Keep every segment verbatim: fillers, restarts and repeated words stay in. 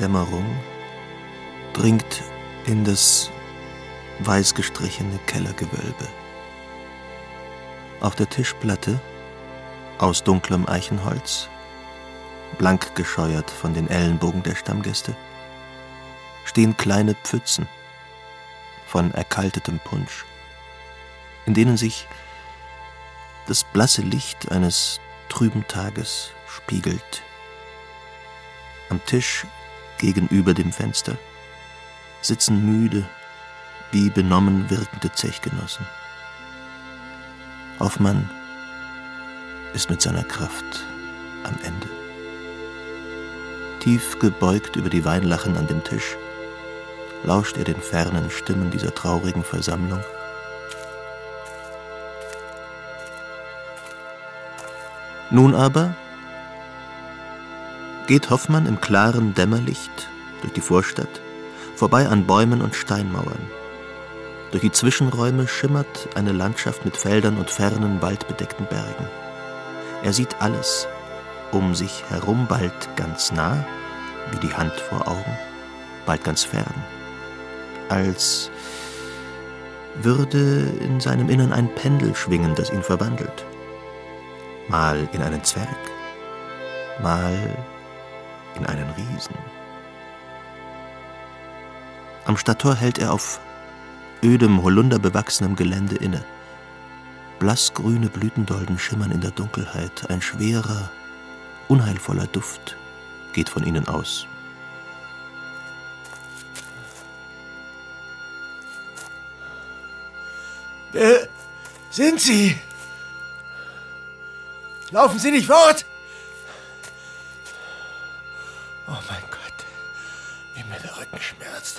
Dämmerung dringt in das weiß gestrichene Kellergewölbe. Auf der Tischplatte, aus dunklem Eichenholz, blank gescheuert von den Ellenbogen der Stammgäste, stehen kleine Pfützen von erkaltetem Punsch, in denen sich das blasse Licht eines trüben Tages spiegelt. Am Tisch gegenüber dem Fenster sitzen müde, wie benommen wirkende Zechgenossen. Hoffmann ist mit seiner Kraft am Ende. Tief gebeugt über die Weinlachen an dem Tisch lauscht er den fernen Stimmen dieser traurigen Versammlung. Nun aber geht Hoffmann im klaren Dämmerlicht durch die Vorstadt, vorbei an Bäumen und Steinmauern. Durch die Zwischenräume schimmert eine Landschaft mit Feldern und fernen, waldbedeckten Bergen. Er sieht alles um sich herum, bald ganz nah, wie die Hand vor Augen, bald ganz fern, als würde in seinem Innern ein Pendel schwingen, das ihn verwandelt. Mal in einen Zwerg, mal in einen Riesen. Am Stadttor hält er auf ödem, holunderbewachsenem Gelände inne. Blassgrüne Blütendolden schimmern in der Dunkelheit. Ein schwerer, unheilvoller Duft geht von ihnen aus. Wer sind Sie? Laufen Sie nicht fort! Oh mein Gott, wie mir der Rücken schmerzt.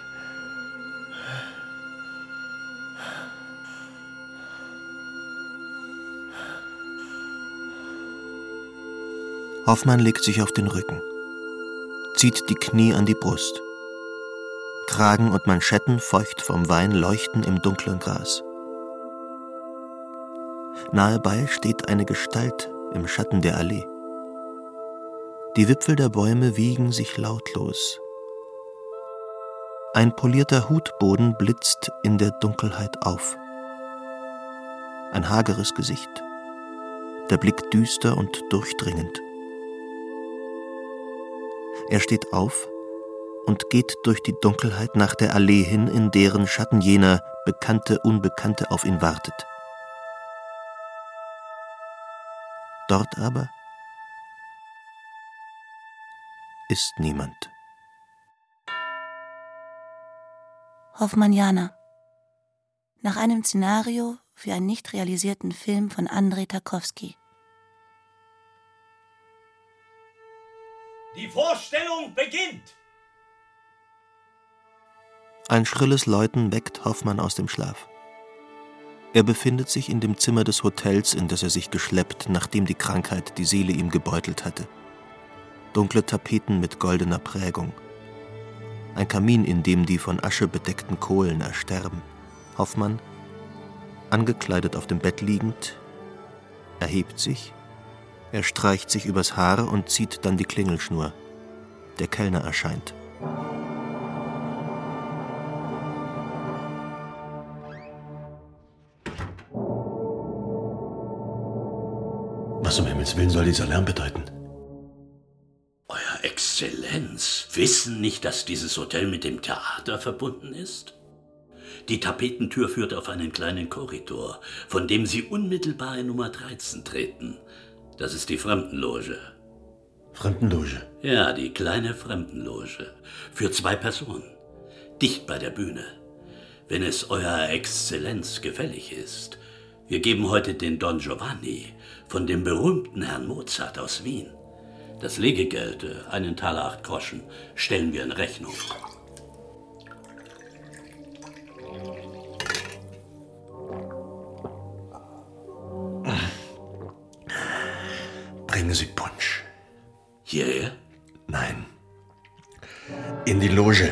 Hoffmann legt sich auf den Rücken, zieht die Knie an die Brust. Kragen und Manschetten, feucht vom Wein, leuchten im dunklen Gras. Nahebei steht eine Gestalt im Schatten der Allee. Die Wipfel der Bäume wiegen sich lautlos. Ein polierter Hutboden blitzt in der Dunkelheit auf. Ein hageres Gesicht, der Blick düster und durchdringend. Er steht auf und geht durch die Dunkelheit nach der Allee hin, in deren Schatten jener bekannte Unbekannte auf ihn wartet. Dort aber ist niemand. Hoffmannianer. Nach einem Szenario für einen nicht realisierten Film von Andrei Tarkowski. Die Vorstellung beginnt! Ein schrilles Läuten weckt Hoffmann aus dem Schlaf. Er befindet sich in dem Zimmer des Hotels, in das er sich geschleppt, nachdem die Krankheit die Seele ihm gebeutelt hatte. Dunkle Tapeten mit goldener Prägung. Ein Kamin, in dem die von Asche bedeckten Kohlen ersterben. Hoffmann, angekleidet auf dem Bett liegend, erhebt sich, er streicht sich übers Haar und zieht dann die Klingelschnur. Der Kellner erscheint. Was um Himmels Willen soll dieser Lärm bedeuten? Euer Exzellenz, wissen nicht, dass dieses Hotel mit dem Theater verbunden ist? Die Tapetentür führt auf einen kleinen Korridor, von dem Sie unmittelbar in Nummer dreizehn treten. Das ist die Fremdenloge. Fremdenloge? Ja, die kleine Fremdenloge. Für zwei Personen. Dicht bei der Bühne. Wenn es Euer Exzellenz gefällig ist. Wir geben heute den Don Giovanni von dem berühmten Herrn Mozart aus Wien. Das Legegeld, einen Taler acht Groschen, stellen wir in Rechnung. Bringen Sie Punsch. Hierher? Nein. In die Loge.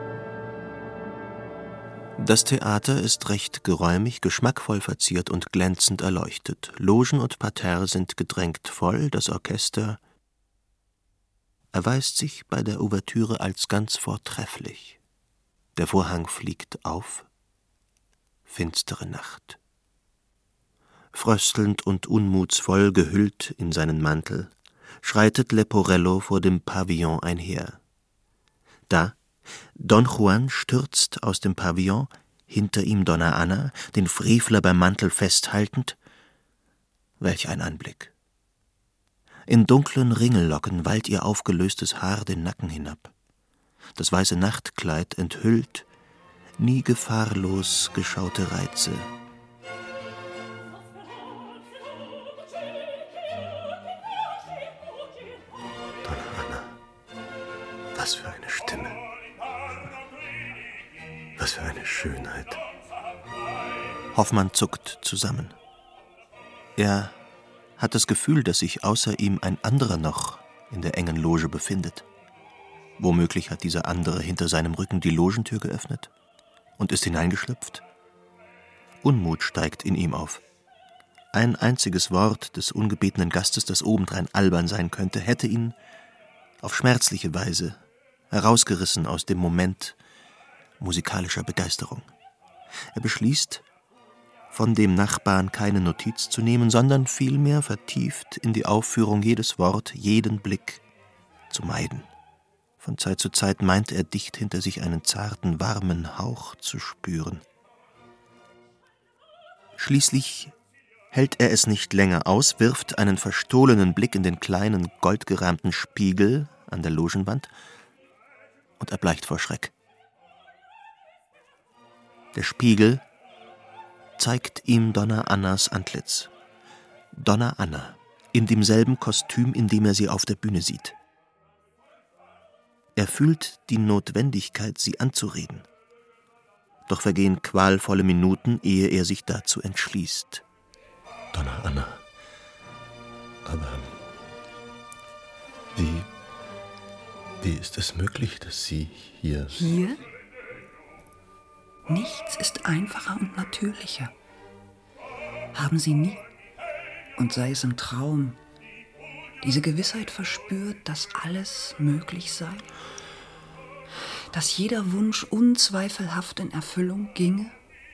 Das Theater ist recht geräumig, geschmackvoll verziert und glänzend erleuchtet. Logen und Parterre sind gedrängt voll, das Orchester erweist sich bei der Ouvertüre als ganz vortrefflich. Der Vorhang fliegt auf, finstere Nacht. Fröstelnd und unmutsvoll gehüllt in seinen Mantel, schreitet Leporello vor dem Pavillon einher. Da, Don Juan stürzt aus dem Pavillon, hinter ihm Donna Anna, den Frevler beim Mantel festhaltend. Welch ein Anblick! In dunklen Ringellocken wallt ihr aufgelöstes Haar den Nacken hinab. Das weiße Nachtkleid enthüllt nie gefahrlos geschaute Reize. Donna Anna, was für eine Stimme, was für eine Schönheit. Hoffmann zuckt zusammen. Er hat das Gefühl, dass sich außer ihm ein anderer noch in der engen Loge befindet. Womöglich hat dieser andere hinter seinem Rücken die Logentür geöffnet und ist hineingeschlüpft. Unmut steigt in ihm auf. Ein einziges Wort des ungebetenen Gastes, das obendrein albern sein könnte, hätte ihn auf schmerzliche Weise herausgerissen aus dem Moment musikalischer Begeisterung. Er beschließt, von dem Nachbarn keine Notiz zu nehmen, sondern vielmehr vertieft in die Aufführung jedes Wort, jeden Blick zu meiden. Von Zeit zu Zeit meint er dicht hinter sich einen zarten, warmen Hauch zu spüren. Schließlich hält er es nicht länger aus, wirft einen verstohlenen Blick in den kleinen, goldgerahmten Spiegel an der Logenwand und erbleicht vor Schreck. Der Spiegel zeigt ihm Donna Annas Antlitz. Donna Anna, in demselben Kostüm, in dem er sie auf der Bühne sieht. Er fühlt die Notwendigkeit, sie anzureden. Doch vergehen qualvolle Minuten, ehe er sich dazu entschließt. Donna Anna, aber wie, wie ist es möglich, dass Sie hier... Hier? Nichts ist einfacher und natürlicher. Haben Sie nie, und sei es im Traum, diese Gewissheit verspürt, dass alles möglich sei? Dass jeder Wunsch unzweifelhaft in Erfüllung ginge?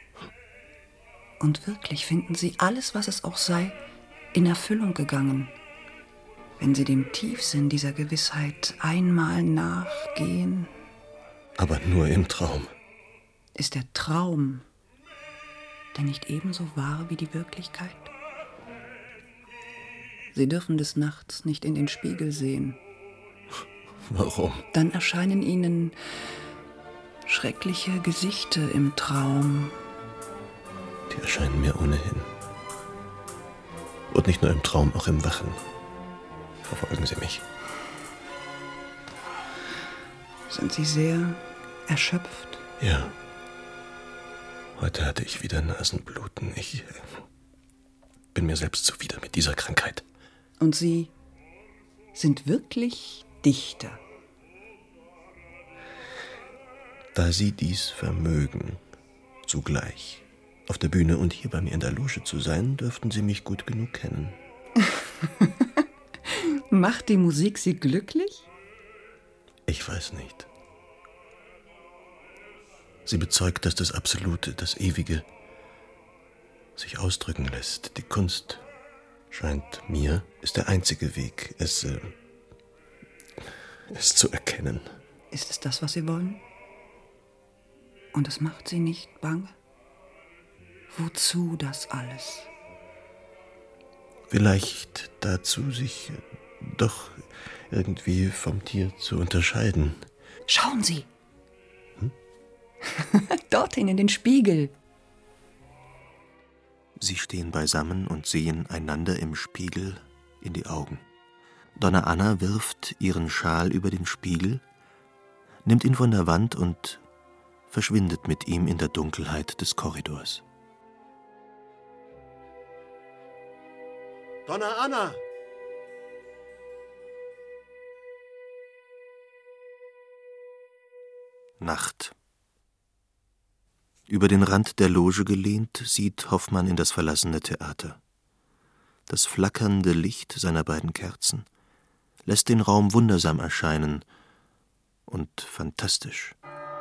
Und wirklich finden Sie alles, was es auch sei, in Erfüllung gegangen, wenn Sie dem Tiefsinn dieser Gewissheit einmal nachgehen? Aber nur im Traum. Ist der Traum denn nicht ebenso wahr wie die Wirklichkeit? Sie dürfen des Nachts nicht in den Spiegel sehen. Warum? Dann erscheinen Ihnen schreckliche Gesichter im Traum. Die erscheinen mir ohnehin. Und nicht nur im Traum, auch im Wachen. Verfolgen Sie mich. Sind Sie sehr erschöpft? Ja. Heute hatte ich wieder Nasenbluten. Ich äh, bin mir selbst zuwider mit dieser Krankheit. Und Sie sind wirklich Dichter? Da Sie dies vermögen, zugleich auf der Bühne und hier bei mir in der Loge zu sein, dürften Sie mich gut genug kennen. Macht die Musik Sie glücklich? Ich weiß nicht. Sie bezeugt, dass das Absolute, das Ewige sich ausdrücken lässt. Die Kunst, scheint mir, ist der einzige Weg, es, äh, es zu erkennen. Ist es das, was Sie wollen? Und es macht Sie nicht bange? Wozu das alles? Vielleicht dazu, sich doch irgendwie vom Tier zu unterscheiden. Schauen Sie! Hm? Dorthin in den Spiegel. Sie stehen beisammen und sehen einander im Spiegel in die Augen. Donna Anna wirft ihren Schal über den Spiegel, nimmt ihn von der Wand und verschwindet mit ihm in der Dunkelheit des Korridors. Donna Anna! Nacht. Über den Rand der Loge gelehnt, sieht Hoffmann in das verlassene Theater. Das flackernde Licht seiner beiden Kerzen lässt den Raum wundersam erscheinen und fantastisch.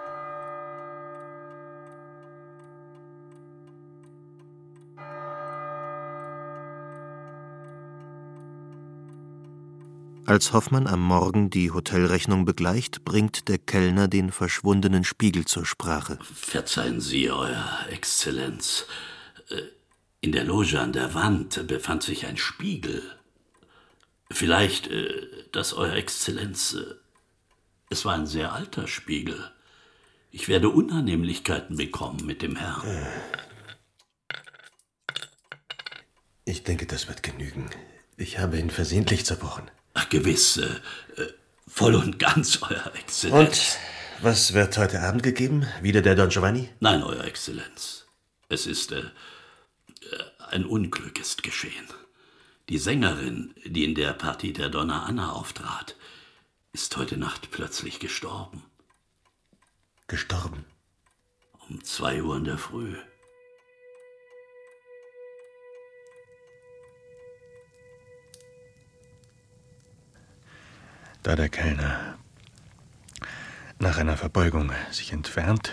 Als Hoffmann am Morgen die Hotelrechnung begleicht, bringt der Kellner den verschwundenen Spiegel zur Sprache. Verzeihen Sie, Euer Exzellenz. In der Loge an der Wand befand sich ein Spiegel. Vielleicht, dass Euer Exzellenz... Es war ein sehr alter Spiegel. Ich werde Unannehmlichkeiten bekommen mit dem Herrn. Ich denke, das wird genügen. Ich habe ihn versehentlich zerbrochen. Ach, gewiss. Äh, voll und ganz, Euer Exzellenz. Und was wird heute Abend gegeben? Wieder der Don Giovanni? Nein, Euer Exzellenz. Es ist... Äh, ein Unglück ist geschehen. Die Sängerin, die in der Partie der Donna Anna auftrat, ist heute Nacht plötzlich gestorben. Gestorben? Um zwei Uhr in der Früh. Da der Kellner nach einer Verbeugung sich entfernt,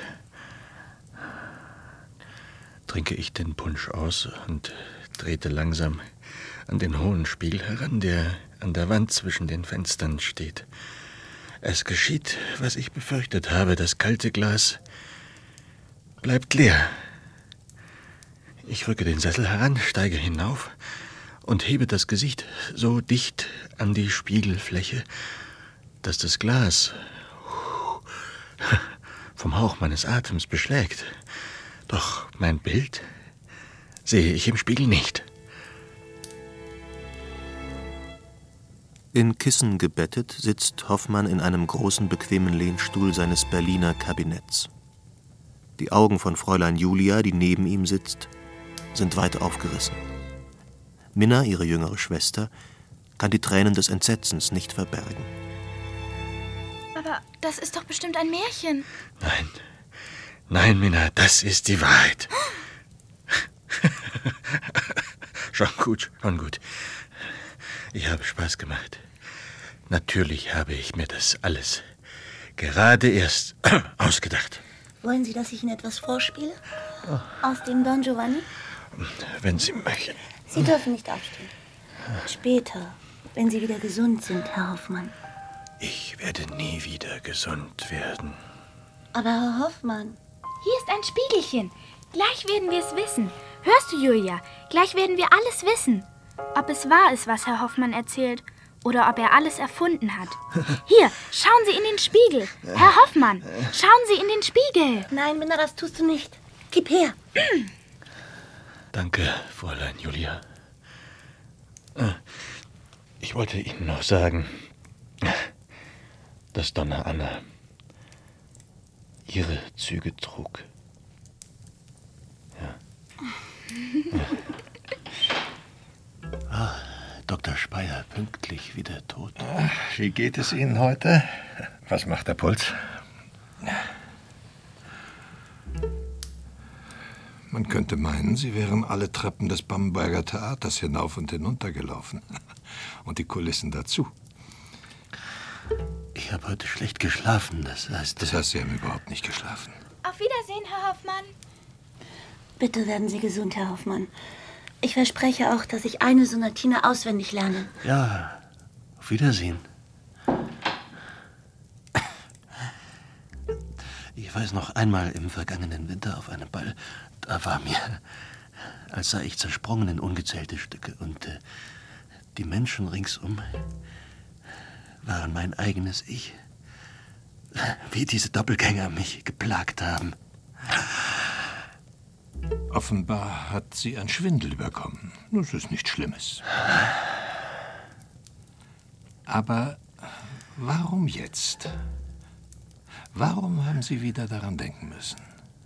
trinke ich den Punsch aus und trete langsam an den hohen Spiegel heran, der an der Wand zwischen den Fenstern steht. Es geschieht, was ich befürchtet habe. Das kalte Glas bleibt leer. Ich rücke den Sessel heran, steige hinauf und hebe das Gesicht so dicht an die Spiegelfläche, dass das Glas vom Hauch meines Atems beschlägt. Doch mein Bild sehe ich im Spiegel nicht. In Kissen gebettet sitzt Hoffmann in einem großen, bequemen Lehnstuhl seines Berliner Kabinetts. Die Augen von Fräulein Julia, die neben ihm sitzt, sind weit aufgerissen. Minna, ihre jüngere Schwester, kann die Tränen des Entsetzens nicht verbergen. Aber das ist doch bestimmt ein Märchen. Nein, nein, Minna, das ist die Wahrheit. Schon gut, schon gut. Ich habe Spaß gemacht. Natürlich habe ich mir das alles gerade erst ausgedacht. Wollen Sie, dass ich Ihnen etwas vorspiele? Aus dem Don Giovanni? Wenn Sie möchten. Sie dürfen nicht aufstehen. Später, wenn Sie wieder gesund sind, Herr Hoffmann. Ich werde nie wieder gesund werden. Aber Herr Hoffmann... Hier ist ein Spiegelchen. Gleich werden wir es wissen. Hörst du, Julia? Gleich werden wir alles wissen. Ob es wahr ist, was Herr Hoffmann erzählt, oder ob er alles erfunden hat. Hier, schauen Sie in den Spiegel. Herr Hoffmann, schauen Sie in den Spiegel. Nein, Minna, das tust du nicht. Gib her. Danke, Fräulein Julia. Ich wollte Ihnen noch sagen, dass Donna Anna ihre Züge trug. Ja. Ja. Ah, Doktor Speyer, pünktlich wieder tot. Wie geht es Ihnen heute? Was macht der Puls? Man könnte meinen, Sie wären alle Treppen des Bamberger Theaters hinauf und hinunter gelaufen. Und die Kulissen dazu. Ich habe heute schlecht geschlafen, das heißt... Das heißt, Sie haben überhaupt nicht geschlafen. Auf Wiedersehen, Herr Hoffmann. Bitte werden Sie gesund, Herr Hoffmann. Ich verspreche auch, dass ich eine Sonatine auswendig lerne. Ja, auf Wiedersehen. Ich weiß noch einmal im vergangenen Winter auf einem Ball, da war mir, als sei ich zersprungen in ungezählte Stücke und äh, die Menschen ringsum waren mein eigenes Ich. Wie diese Doppelgänger mich geplagt haben. Offenbar hat Sie ein Schwindel überkommen. Das ist nichts Schlimmes. Aber warum jetzt? Warum haben Sie wieder daran denken müssen?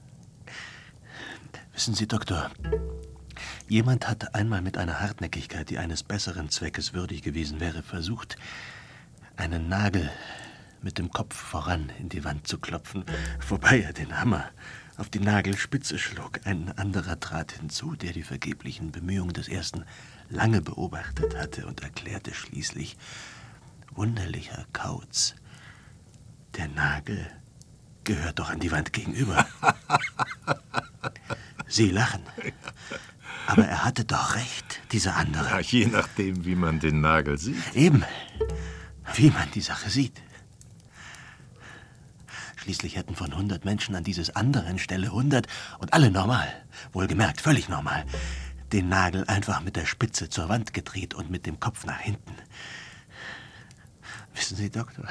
Wissen Sie, Doktor, jemand hat einmal mit einer Hartnäckigkeit, die eines besseren Zweckes würdig gewesen wäre, versucht, einen Nagel mit dem Kopf voran in die Wand zu klopfen, wobei er den Hammer auf die Nagelspitze schlug. Ein anderer trat hinzu, der die vergeblichen Bemühungen des Ersten lange beobachtet hatte und erklärte schließlich, wunderlicher Kauz. Der Nagel gehört doch an die Wand gegenüber. Sie lachen. Aber er hatte doch recht, dieser andere. Ja, je nachdem, wie man den Nagel sieht. Eben, wie man die Sache sieht. Schließlich hätten von hundert Menschen an dieses anderen Stelle hundert und alle normal, wohlgemerkt, völlig normal, den Nagel einfach mit der Spitze zur Wand gedreht und mit dem Kopf nach hinten. Wissen Sie, Doktor,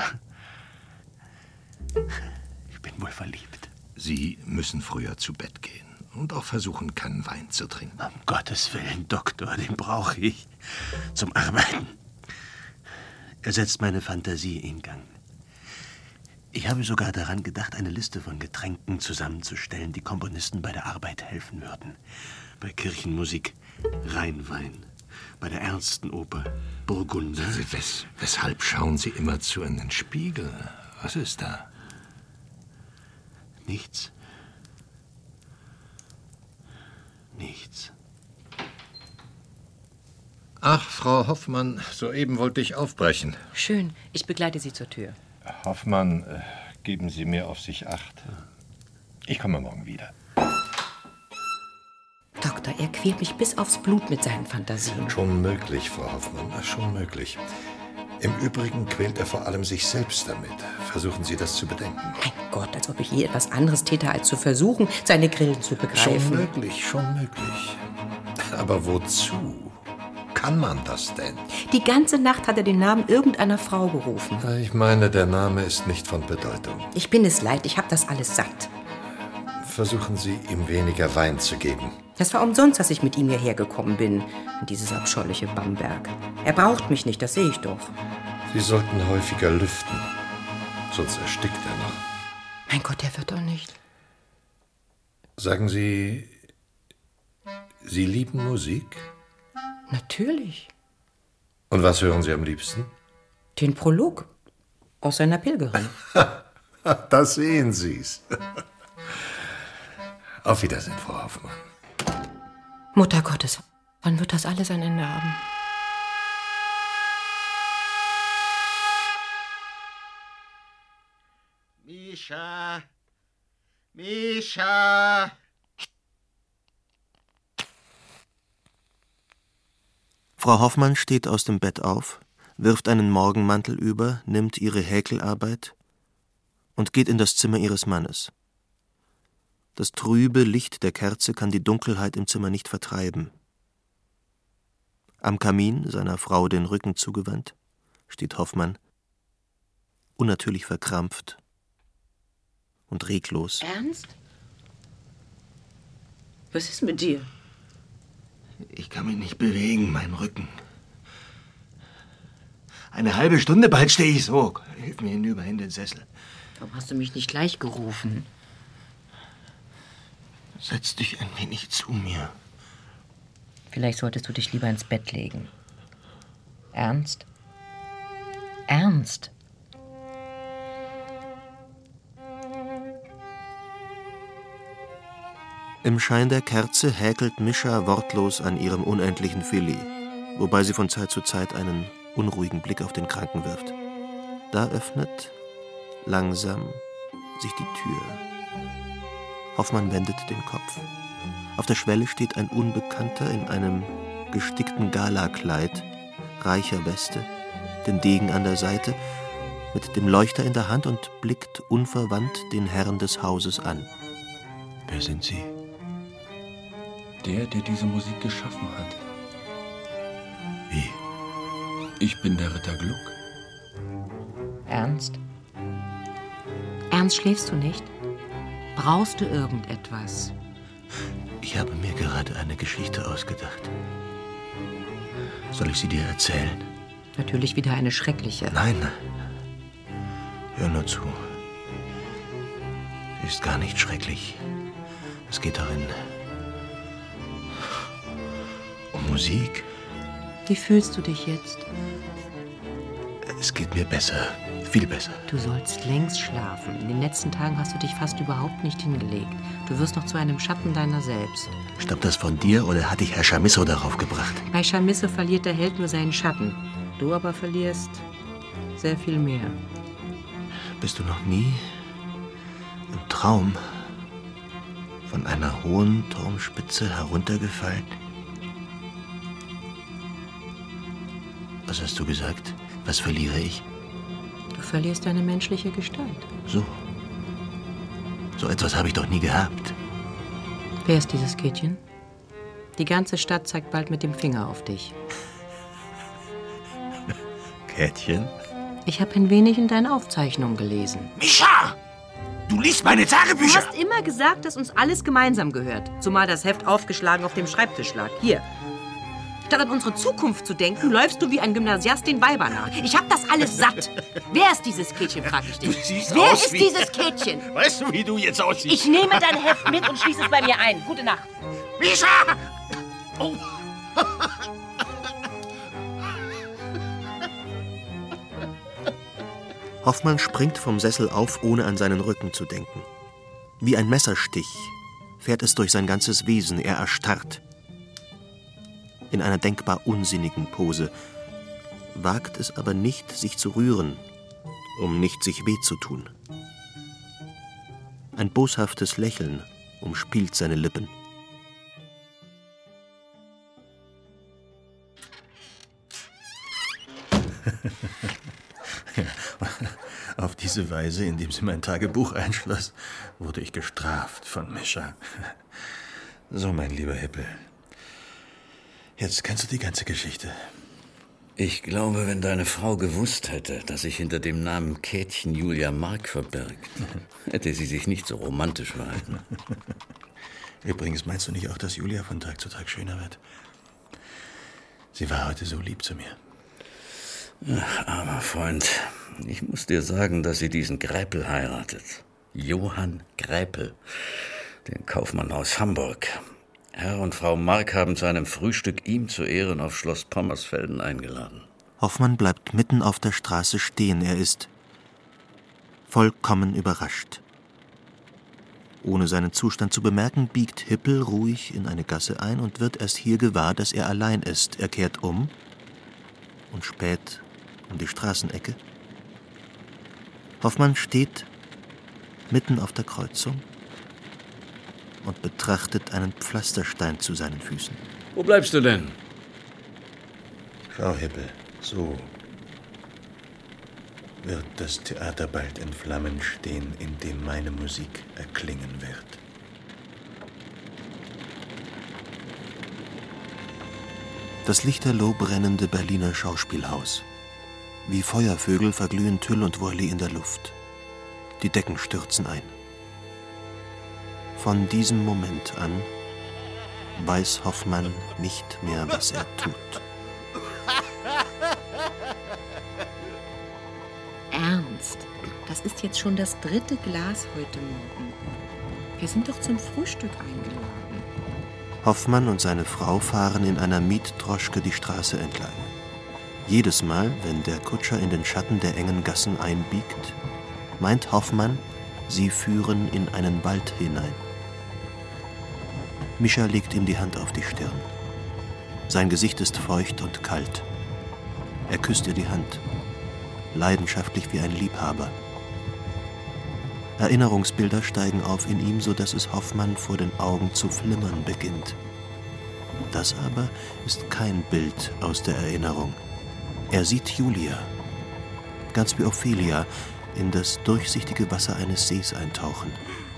ich bin wohl verliebt. Sie müssen früher zu Bett gehen und auch versuchen, keinen Wein zu trinken. Um Gottes Willen, Doktor, den brauche ich zum Arbeiten. Er setzt meine Fantasie in Gang. Ich habe sogar daran gedacht, eine Liste von Getränken zusammenzustellen, die Komponisten bei der Arbeit helfen würden. Bei Kirchenmusik Rheinwein, bei der ernsten Oper Burgunder. Wes, weshalb schauen Sie immerzu in den Spiegel? Was ist da? Nichts. Nichts. Ach, Frau Hoffmann, soeben wollte ich aufbrechen. Schön, ich begleite Sie zur Tür. Hoffmann, äh, geben Sie mir auf sich Acht. Ich komme morgen wieder. Doktor, er quält mich bis aufs Blut mit seinen Fantasien. Schon möglich, Frau Hoffmann, schon möglich. Im Übrigen quält er vor allem sich selbst damit. Versuchen Sie das zu bedenken. Mein Gott, als ob ich je etwas anderes täte, als zu versuchen, seine Grillen zu begreifen. Schon möglich, schon möglich. Aber wozu? Kann man das denn? Die ganze Nacht hat er den Namen irgendeiner Frau gerufen. Ich meine, der Name ist nicht von Bedeutung. Ich bin es leid, ich habe das alles satt. Versuchen Sie, ihm weniger Wein zu geben. Das war umsonst, dass ich mit ihm hierher gekommen bin, in dieses abscheuliche Bamberg. Er braucht mich nicht, das sehe ich doch. Sie sollten häufiger lüften, sonst erstickt er noch. Mein Gott, der wird doch nicht. Sagen Sie, Sie lieben Musik? Natürlich. Und was hören Sie am liebsten? Den Prolog aus seiner Pilgerin. Da sehen Sie's. Auf Wiedersehen, Frau Hoffmann. Mutter Gottes, wann wird das alles ein Ende haben? Mischa! Mischa! Frau Hoffmann steht aus dem Bett auf, wirft einen Morgenmantel über, nimmt ihre Häkelarbeit und geht in das Zimmer ihres Mannes. Das trübe Licht der Kerze kann die Dunkelheit im Zimmer nicht vertreiben. Am Kamin, seiner Frau den Rücken zugewandt, steht Hoffmann, unnatürlich verkrampft und reglos. Ernst? Was ist mit dir? Ich kann mich nicht bewegen, mein Rücken. Eine halbe Stunde, bald stehe ich so. Hilf mir hinüber in den Sessel. Warum hast du mich nicht gleich gerufen? Setz dich ein wenig zu mir. Vielleicht solltest du dich lieber ins Bett legen. Ernst? Ernst? Im Schein der Kerze häkelt Mischa wortlos an ihrem unendlichen Filet, wobei sie von Zeit zu Zeit einen unruhigen Blick auf den Kranken wirft. Da öffnet langsam sich die Tür. Hoffmann wendet den Kopf. Auf der Schwelle steht ein Unbekannter in einem gestickten Galakleid, reicher Weste, den Degen an der Seite, mit dem Leuchter in der Hand und blickt unverwandt den Herrn des Hauses an. Wer sind Sie? Der, der diese Musik geschaffen hat. Wie? Ich bin der Ritter Gluck. Ernst? Ernst, schläfst du nicht? Brauchst du irgendetwas? Ich habe mir gerade eine Geschichte ausgedacht. Soll ich sie dir erzählen? Natürlich wieder eine schreckliche. Nein, hör nur zu. Sie ist gar nicht schrecklich. Es geht darin um Musik. Wie fühlst du dich jetzt? Es geht mir besser, viel besser. Du sollst längst schlafen. In den letzten Tagen hast du dich fast überhaupt nicht hingelegt. Du wirst noch zu einem Schatten deiner selbst. Stammt das von dir oder hat dich Herr Chamisso darauf gebracht? Bei Chamisso verliert der Held nur seinen Schatten. Du aber verlierst Sehr viel mehr. Bist du noch nie im Traum von einer hohen Turmspitze heruntergefallen? Was hast du gesagt? Was verliere ich? Du verlierst deine menschliche Gestalt. So. So etwas habe ich doch nie gehabt. Wer ist dieses Käthchen? Die ganze Stadt zeigt bald mit dem Finger auf dich. Käthchen? Ich habe ein wenig in deinen Aufzeichnungen gelesen. Mischa! Du liest meine Tagebücher! Du hast immer gesagt, dass uns alles gemeinsam gehört. Zumal das Heft aufgeschlagen auf dem Schreibtisch lag. Hier. Statt an unsere Zukunft zu denken, läufst du wie ein Gymnasiast den Weibern nach. Ich hab das alles satt. Wer ist dieses Käthchen, frag ich dich. Du siehst Wer aus ist wie... dieses Käthchen? Weißt du, wie du jetzt aussiehst? Ich nehme dein Heft mit und schließe es bei mir ein. Gute Nacht. Mischa! Oh. Hoffmann springt vom Sessel auf, ohne an seinen Rücken zu denken. Wie ein Messerstich fährt es durch sein ganzes Wesen, er erstarrt. In einer denkbar unsinnigen Pose, wagt es aber nicht, sich zu rühren, um nicht sich weh zu tun. Ein boshaftes Lächeln umspielt seine Lippen. Auf diese Weise, indem sie mein Tagebuch einschloss, wurde ich gestraft von Mischa. So, mein lieber Hippel. Jetzt kennst du die ganze Geschichte. Ich glaube, wenn deine Frau gewusst hätte, dass sich hinter dem Namen Käthchen Julia Mark verbirgt, hätte sie sich nicht so romantisch verhalten. Übrigens, meinst du nicht auch, dass Julia von Tag zu Tag schöner wird? Sie war heute so lieb zu mir. Ach, armer Freund, ich muss dir sagen, dass sie diesen Greipel heiratet. Johann Greipel, den Kaufmann aus Hamburg. Herr und Frau Mark haben zu einem Frühstück ihm zu Ehren auf Schloss Pommersfelden eingeladen. Hoffmann bleibt mitten auf der Straße stehen. Er ist vollkommen überrascht. Ohne seinen Zustand zu bemerken, biegt Hippel ruhig in eine Gasse ein und wird erst hier gewahr, dass er allein ist. Er kehrt um und späht um die Straßenecke. Hoffmann steht mitten auf der Kreuzung und betrachtet einen Pflasterstein zu seinen Füßen. Wo bleibst du denn? Schau, Hippel, so wird das Theater bald in Flammen stehen, in dem meine Musik erklingen wird. Das lichterloh brennende Berliner Schauspielhaus. Wie Feuervögel verglühen Tüll und Wolli in der Luft. Die Decken stürzen ein. Von diesem Moment an weiß Hoffmann nicht mehr, was er tut. Ernst, das ist jetzt schon das dritte Glas heute Morgen. Wir sind doch zum Frühstück eingeladen. Hoffmann und seine Frau fahren in einer Mietdroschke die Straße entlang. Jedes Mal, wenn der Kutscher in den Schatten der engen Gassen einbiegt, meint Hoffmann, sie führen in einen Wald hinein. Mischa legt ihm die Hand auf die Stirn. Sein Gesicht ist feucht und kalt. Er küsst ihr die Hand, leidenschaftlich wie ein Liebhaber. Erinnerungsbilder steigen auf in ihm, so dass es Hoffmann vor den Augen zu flimmern beginnt. Das aber ist kein Bild aus der Erinnerung. Er sieht Julia, ganz wie Ophelia, in das durchsichtige Wasser eines Sees eintauchen.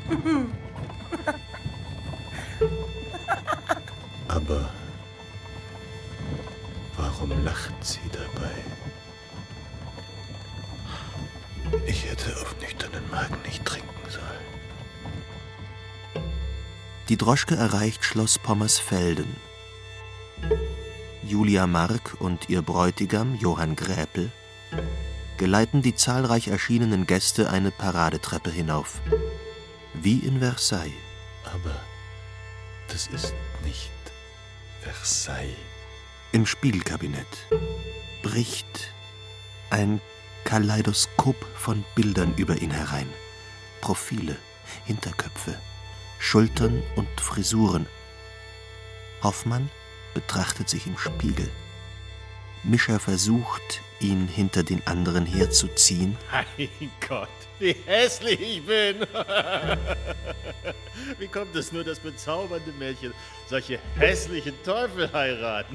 Aber warum lacht sie dabei? Ich hätte auf nüchternen Magen nicht trinken sollen. Die Droschke erreicht Schloss Pommersfelden. Julia Mark und ihr Bräutigam Johann Gräpel geleiten die zahlreich erschienenen Gäste eine Paradetreppe hinauf. Wie in Versailles. Aber das ist nicht Versailles. Im Spiegelkabinett bricht ein Kaleidoskop von Bildern über ihn herein. Profile, Hinterköpfe, Schultern und Frisuren. Hoffmann betrachtet sich im Spiegel. Mischa versucht, ihn hinter den anderen herzuziehen. Mein Gott, wie hässlich ich bin! Wie kommt es nur, dass bezaubernde Mädchen solche hässlichen Teufel heiraten?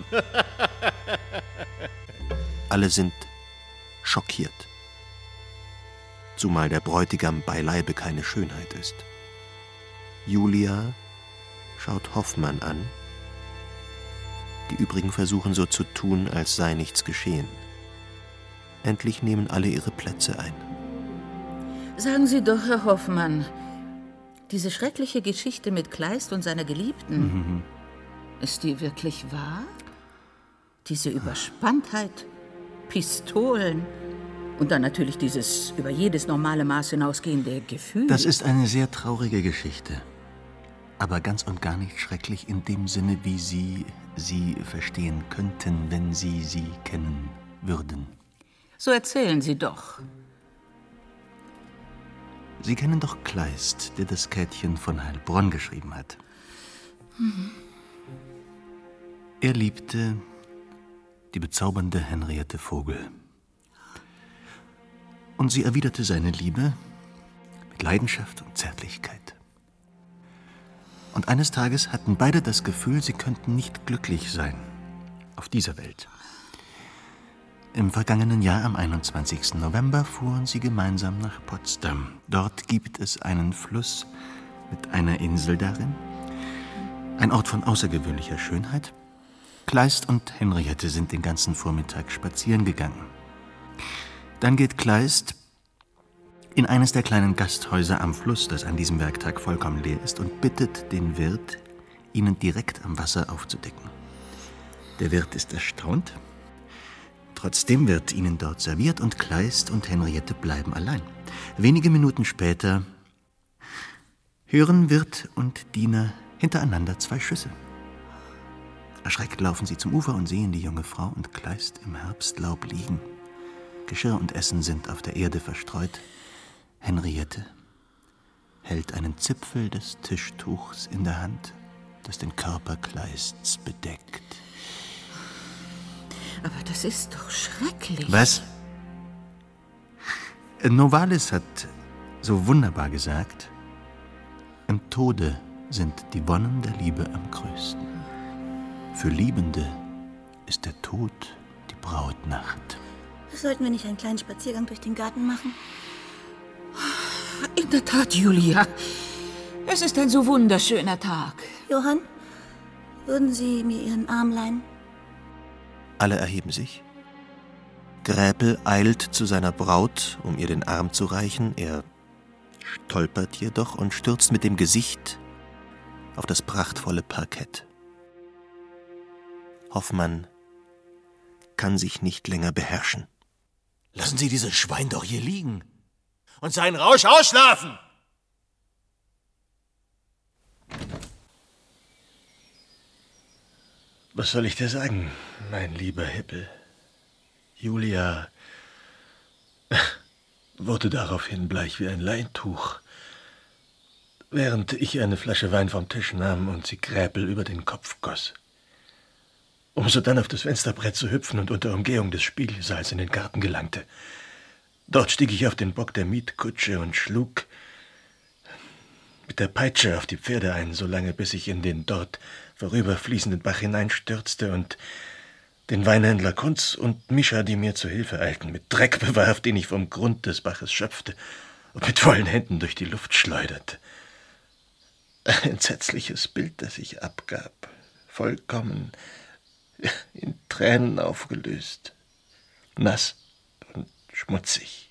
Alle sind schockiert. Zumal der Bräutigam beileibe keine Schönheit ist. Julia schaut Hoffmann an. Die übrigen versuchen so zu tun, als sei nichts geschehen. Endlich nehmen alle ihre Plätze ein. Sagen Sie doch, Herr Hoffmann, diese schreckliche Geschichte mit Kleist und seiner Geliebten, mhm. ist die wirklich wahr? Diese Überspanntheit, Pistolen und dann natürlich dieses über jedes normale Maß hinausgehende Gefühl. Das ist eine sehr traurige Geschichte. Aber ganz und gar nicht schrecklich in dem Sinne, wie Sie sie verstehen könnten, wenn Sie sie kennen würden. So erzählen Sie doch. Sie kennen doch Kleist, der das Käthchen von Heilbronn geschrieben hat. Mhm. Er liebte die bezaubernde Henriette Vogel. Und sie erwiderte seine Liebe mit Leidenschaft und Zärtlichkeit. Und eines Tages hatten beide das Gefühl, sie könnten nicht glücklich sein auf dieser Welt. Im vergangenen Jahr, am einundzwanzigsten November, fuhren sie gemeinsam nach Potsdam. Dort gibt es einen Fluss mit einer Insel darin, ein Ort von außergewöhnlicher Schönheit. Kleist und Henriette sind den ganzen Vormittag spazieren gegangen. Dann geht Kleist in eines der kleinen Gasthäuser am Fluss, das an diesem Werktag vollkommen leer ist, und bittet den Wirt, ihnen direkt am Wasser aufzudecken. Der Wirt ist erstaunt. Trotzdem wird ihnen dort serviert und Kleist und Henriette bleiben allein. Wenige Minuten später hören Wirt und Diener hintereinander zwei Schüsse. Erschreckt laufen sie zum Ufer und sehen die junge Frau und Kleist im Herbstlaub liegen. Geschirr und Essen sind auf der Erde verstreut. Henriette hält einen Zipfel des Tischtuchs in der Hand, das den Körper Kleists bedeckt. Aber das ist doch schrecklich. Was? Novalis hat so wunderbar gesagt, im Tode sind die Wonnen der Liebe am größten. Für Liebende ist der Tod die Brautnacht. Sollten wir nicht einen kleinen Spaziergang durch den Garten machen? In der Tat, Julia. Es ist ein so wunderschöner Tag. Johann, würden Sie mir Ihren Arm leihen? Alle erheben sich. Gräpel eilt zu seiner Braut, um ihr den Arm zu reichen. Er stolpert jedoch und stürzt mit dem Gesicht auf das prachtvolle Parkett. Hoffmann kann sich nicht länger beherrschen. Lassen Sie dieses Schwein doch hier liegen und seinen Rausch ausschlafen! Was soll ich dir sagen, mein lieber Hippel? Julia wurde daraufhin bleich wie ein Leintuch, während ich eine Flasche Wein vom Tisch nahm und sie Gräpel über den Kopf goss, um sodann auf das Fensterbrett zu hüpfen und unter Umgehung des Spiegelsaals in den Garten gelangte. Dort stieg ich auf den Bock der Mietkutsche und schlug mit der Peitsche auf die Pferde ein, solange bis ich in den dort vorüberfließenden Bach hineinstürzte und den Weinhändler Kunz und Mischa, die mir zu Hilfe eilten, mit Dreck bewarf, den ich vom Grund des Baches schöpfte und mit vollen Händen durch die Luft schleuderte. Ein entsetzliches Bild, das ich abgab, vollkommen in Tränen aufgelöst, nass und schmutzig.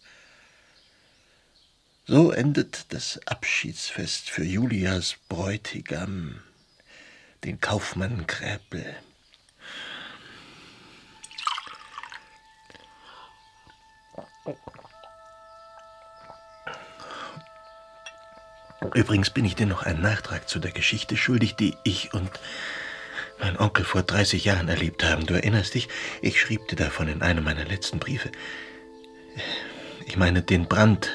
So endet das Abschiedsfest für Julias Bräutigam, den Kaufmann Gräpel. Übrigens bin ich dir noch einen Nachtrag zu der Geschichte schuldig, die ich und mein Onkel vor dreißig Jahren erlebt haben. Du erinnerst dich? Ich schrieb dir davon in einem meiner letzten Briefe. Ich meine den Brand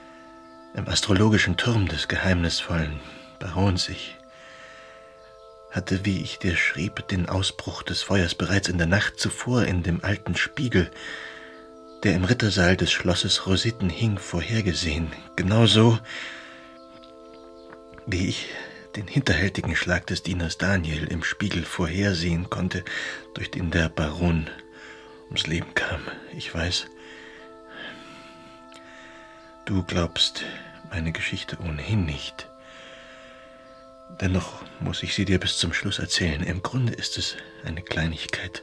im astrologischen Turm des geheimnisvollen Barons. Ich hatte, wie ich dir schrieb, den Ausbruch des Feuers bereits in der Nacht zuvor in dem alten Spiegel, der im Rittersaal des Schlosses Rositten hing, vorhergesehen. Genauso, wie ich den hinterhältigen Schlag des Dieners Daniel im Spiegel vorhersehen konnte, durch den der Baron ums Leben kam. Ich weiß, du glaubst meine Geschichte ohnehin nicht. Dennoch muss ich sie dir bis zum Schluss erzählen. Im Grunde ist es eine Kleinigkeit.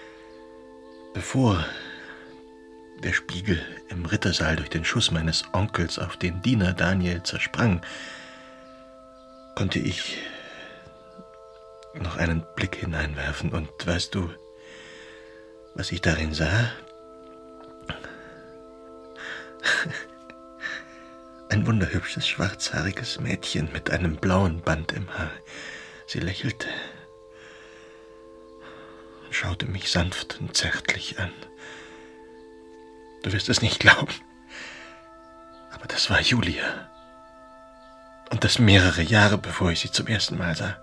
Bevor der Spiegel im Rittersaal durch den Schuss meines Onkels auf den Diener Daniel zersprang, konnte ich noch einen Blick hineinwerfen. Und weißt du, was ich darin sah? Ein wunderhübsches, schwarzhaariges Mädchen mit einem blauen Band im Haar. Sie lächelte und schaute mich sanft und zärtlich an. Du wirst es nicht glauben, aber das war Julia. Und das mehrere Jahre, bevor ich sie zum ersten Mal sah.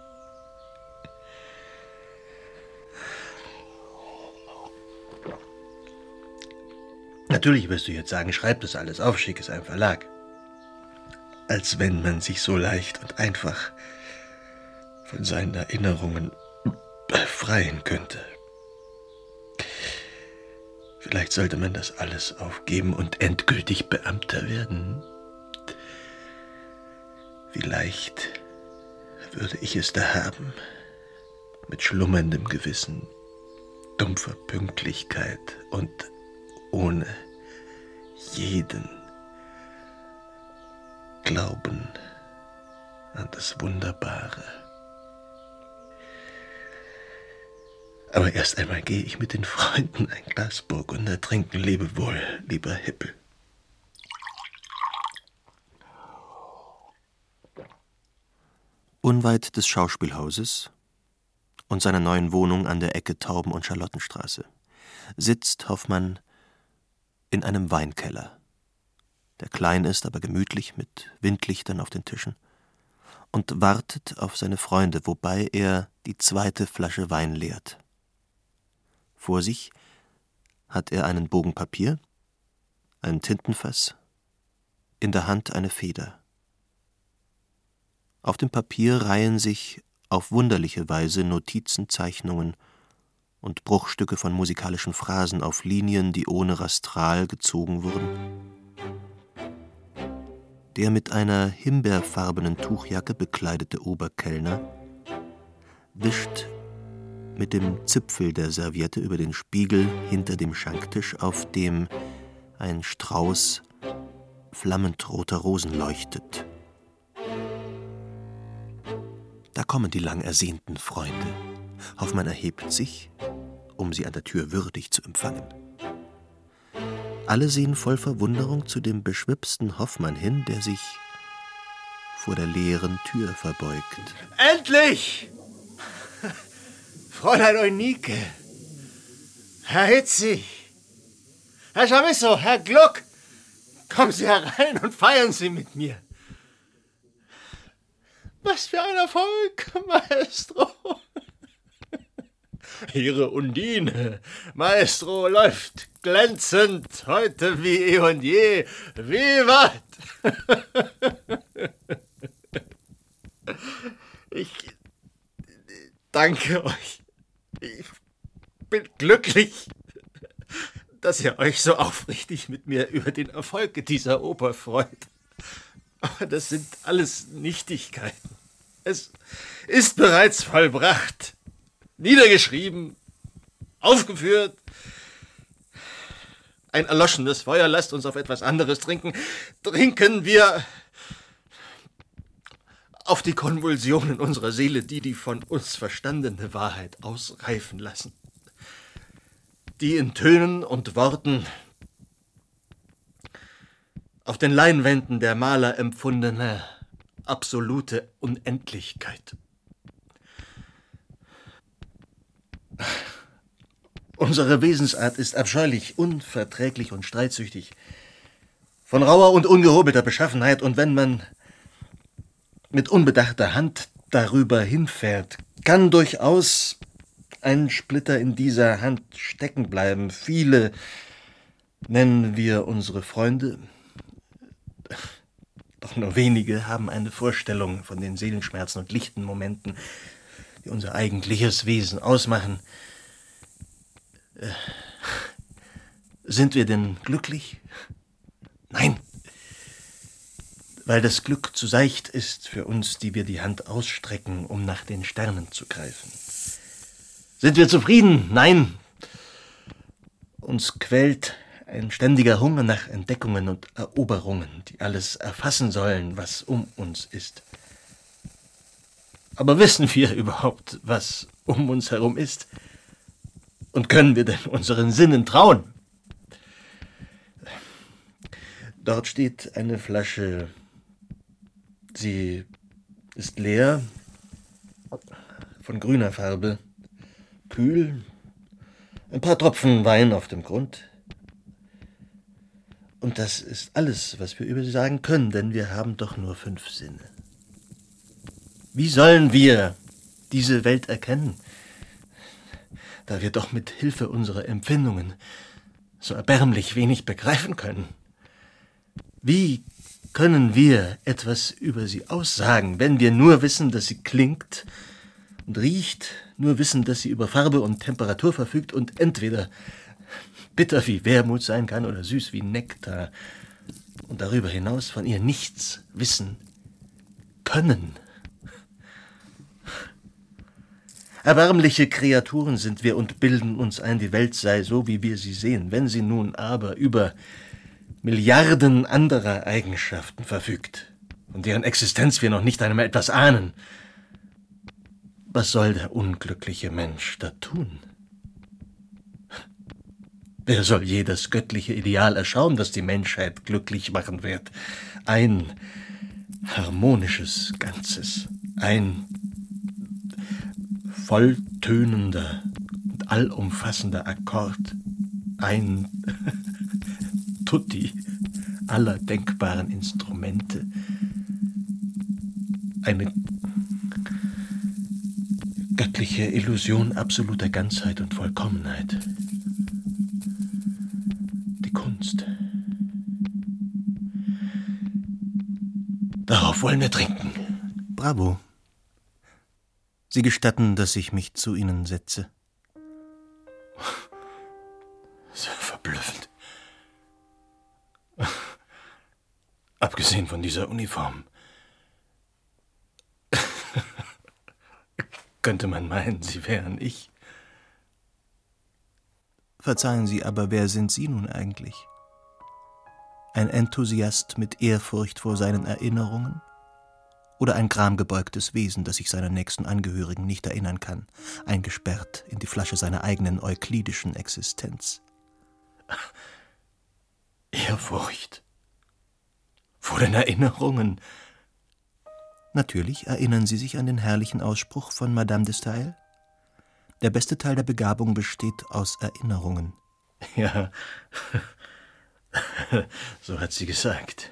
Natürlich wirst du jetzt sagen, schreib das alles auf, schick es einem Verlag. Als wenn man sich so leicht und einfach von seinen Erinnerungen befreien könnte. Vielleicht sollte man das alles aufgeben und endgültig Beamter werden. Vielleicht würde ich es da haben, mit schlummerndem Gewissen, dumpfer Pünktlichkeit und ohne jeden Glauben an das Wunderbare. Aber erst einmal gehe ich mit den Freunden ein Glas Burgunder trinken. Lebe wohl, lieber Hippel. Unweit des Schauspielhauses und seiner neuen Wohnung an der Ecke Tauben- und Charlottenstraße sitzt Hoffmann in einem Weinkeller, der klein ist, aber gemütlich mit Windlichtern auf den Tischen, und wartet auf seine Freunde, wobei er die zweite Flasche Wein leert. Vor sich hat er einen Bogen Papier, ein Tintenfass, in der Hand eine Feder. Auf dem Papier reihen sich auf wunderliche Weise Notizen, Zeichnungen und Bruchstücke von musikalischen Phrasen auf Linien, die ohne Rastral gezogen wurden. Der mit einer himbeerfarbenen Tuchjacke bekleidete Oberkellner wischt mit dem Zipfel der Serviette über den Spiegel hinter dem Schanktisch, auf dem ein Strauß flammend roter Rosen leuchtet. Da kommen die lang ersehnten Freunde. Hoffmann erhebt sich, um sie an der Tür würdig zu empfangen. Alle sehen voll Verwunderung zu dem beschwipsten Hoffmann hin, der sich vor der leeren Tür verbeugt. Endlich! Fräulein Eunike, Herr Hitzig, Herr Chamisso, Herr Gluck, kommen Sie herein und feiern Sie mit mir. Was für ein Erfolg, Maestro! Ihre Undine, Maestro, läuft glänzend, heute wie eh und je. Vivat! Ich danke euch. Ich bin glücklich, dass ihr euch so aufrichtig mit mir über den Erfolg dieser Oper freut. Aber das sind alles Nichtigkeiten. Es ist bereits vollbracht, niedergeschrieben, aufgeführt. Ein erloschenes Feuer, lasst uns auf etwas anderes trinken. Trinken wir auf die Konvulsionen unserer Seele, die die von uns verstandene Wahrheit ausreifen lassen. Die in Tönen und Worten auf den Leinwänden der Maler empfundene absolute Unendlichkeit. Unsere Wesensart ist abscheulich, unverträglich und streitsüchtig, von rauer und ungehobelter Beschaffenheit, und wenn man mit unbedachter Hand darüber hinfährt, kann durchaus ein Splitter in dieser Hand stecken bleiben. Viele, nennen wir unsere Freunde, doch nur wenige haben eine Vorstellung von den Seelenschmerzen und lichten Momenten, die unser eigentliches Wesen ausmachen. Äh, sind wir denn glücklich? Nein, weil das Glück zu seicht ist für uns, die wir die Hand ausstrecken, um nach den Sternen zu greifen. Sind wir zufrieden? Nein. Uns quält ein ständiger Hunger nach Entdeckungen und Eroberungen, die alles erfassen sollen, was um uns ist. Aber wissen wir überhaupt, was um uns herum ist? Und können wir denn unseren Sinnen trauen? Dort steht eine Flasche. Sie ist leer, von grüner Farbe, kühl, ein paar Tropfen Wein auf dem Grund. Und das ist alles, was wir über sie sagen können, denn wir haben doch nur fünf Sinne. Wie sollen wir diese Welt erkennen, da wir doch mit Hilfe unserer Empfindungen so erbärmlich wenig begreifen können? Wie können wir etwas über sie aussagen, wenn wir nur wissen, dass sie klingt und riecht, nur wissen, dass sie über Farbe und Temperatur verfügt und entweder bitter wie Wermut sein kann oder süß wie Nektar und darüber hinaus von ihr nichts wissen können? Erbärmliche Kreaturen sind wir und bilden uns ein, die Welt sei so, wie wir sie sehen. Wenn sie nun aber über Milliarden anderer Eigenschaften verfügt, von deren Existenz wir noch nicht einmal etwas ahnen, was soll der unglückliche Mensch da tun? Wer soll je das göttliche Ideal erschauen, das die Menschheit glücklich machen wird? Ein harmonisches Ganzes, ein volltönender und allumfassender Akkord, ein Tutti aller denkbaren Instrumente, eine göttliche Illusion absoluter Ganzheit und Vollkommenheit. Die Kunst. Darauf wollen wir trinken. Bravo. Sie gestatten, dass ich mich zu Ihnen setze. Sehr verblüffend. Abgesehen von dieser Uniform. Könnte man meinen, Sie wären ich. Verzeihen Sie, aber wer sind Sie nun eigentlich? Ein Enthusiast mit Ehrfurcht vor seinen Erinnerungen? Oder ein gramgebeugtes Wesen, das sich seiner nächsten Angehörigen nicht erinnern kann, eingesperrt in die Flasche seiner eigenen euklidischen Existenz? Ehrfurcht vor den Erinnerungen? Natürlich erinnern Sie sich an den herrlichen Ausspruch von Madame de Staël? Der beste Teil der Begabung besteht aus Erinnerungen. Ja, so hat sie gesagt.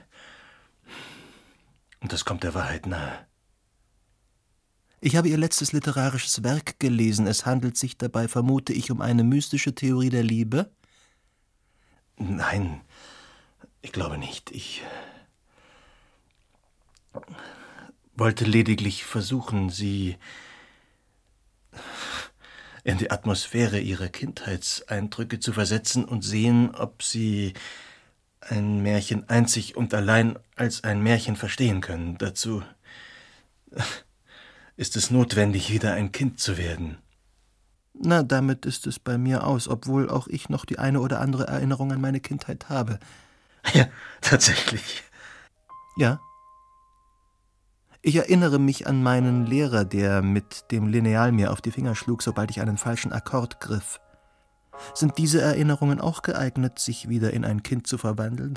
Und das kommt der Wahrheit nahe. Ich habe ihr letztes literarisches Werk gelesen. Es handelt sich dabei, vermute ich, um eine mystische Theorie der Liebe? Nein, ich glaube nicht. Ich wollte lediglich versuchen, sie in die Atmosphäre ihrer Kindheitseindrücke zu versetzen und sehen, ob sie ein Märchen einzig und allein als ein Märchen verstehen können. Dazu ist es notwendig, wieder ein Kind zu werden. Na, damit ist es bei mir aus, obwohl auch ich noch die eine oder andere Erinnerung an meine Kindheit habe. Ja, tatsächlich. Ja. Ich erinnere mich an meinen Lehrer, der mit dem Lineal mir auf die Finger schlug, sobald ich einen falschen Akkord griff. Sind diese Erinnerungen auch geeignet, sich wieder in ein Kind zu verwandeln?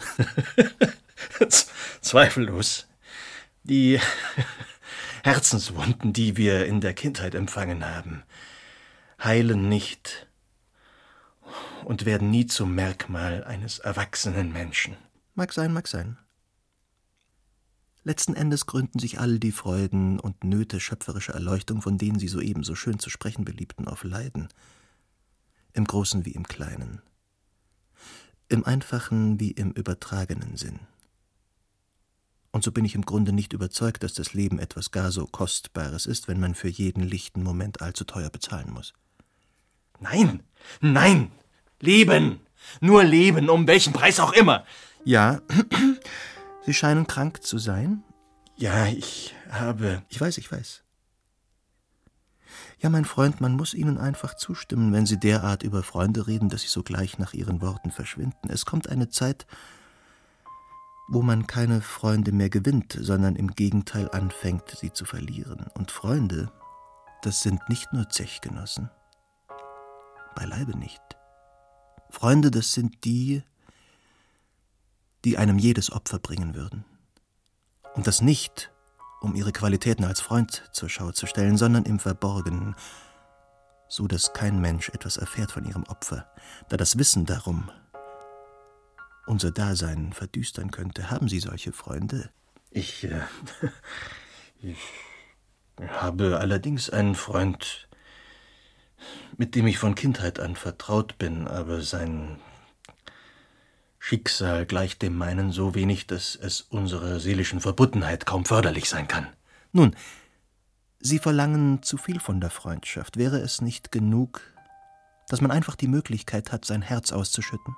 Zweifellos. Die Herzenswunden, die wir in der Kindheit empfangen haben, heilen nicht und werden nie zum Merkmal eines erwachsenen Menschen. Mag sein, mag sein. Letzten Endes gründen sich all die Freuden und Nöte schöpferischer Erleuchtung, von denen Sie soeben so schön zu sprechen beliebten, auf Leiden. Im Großen wie im Kleinen. Im einfachen wie im übertragenen Sinn. Und so bin ich im Grunde nicht überzeugt, dass das Leben etwas gar so Kostbares ist, wenn man für jeden lichten Moment allzu teuer bezahlen muss. Nein, nein, Leben, nur Leben, um welchen Preis auch immer. Ja, Sie scheinen krank zu sein? Ja, ich habe... Ich weiß, ich weiß. Ja, mein Freund, man muss Ihnen einfach zustimmen, wenn Sie derart über Freunde reden, dass sie sogleich nach Ihren Worten verschwinden. Es kommt eine Zeit, wo man keine Freunde mehr gewinnt, sondern im Gegenteil anfängt, sie zu verlieren. Und Freunde, das sind nicht nur Zechgenossen. Beileibe nicht. Freunde, das sind die, die einem jedes Opfer bringen würden. Und das nicht, um ihre Qualitäten als Freund zur Schau zu stellen, sondern im Verborgenen, so dass kein Mensch etwas erfährt von ihrem Opfer, da das Wissen darum unser Dasein verdüstern könnte. Haben Sie solche Freunde? Ich, äh, ich habe allerdings einen Freund, mit dem ich von Kindheit an vertraut bin, aber sein Schicksal gleicht dem meinen so wenig, dass es unserer seelischen Verbundenheit kaum förderlich sein kann. Nun, Sie verlangen zu viel von der Freundschaft. Wäre es nicht genug, dass man einfach die Möglichkeit hat, sein Herz auszuschütten?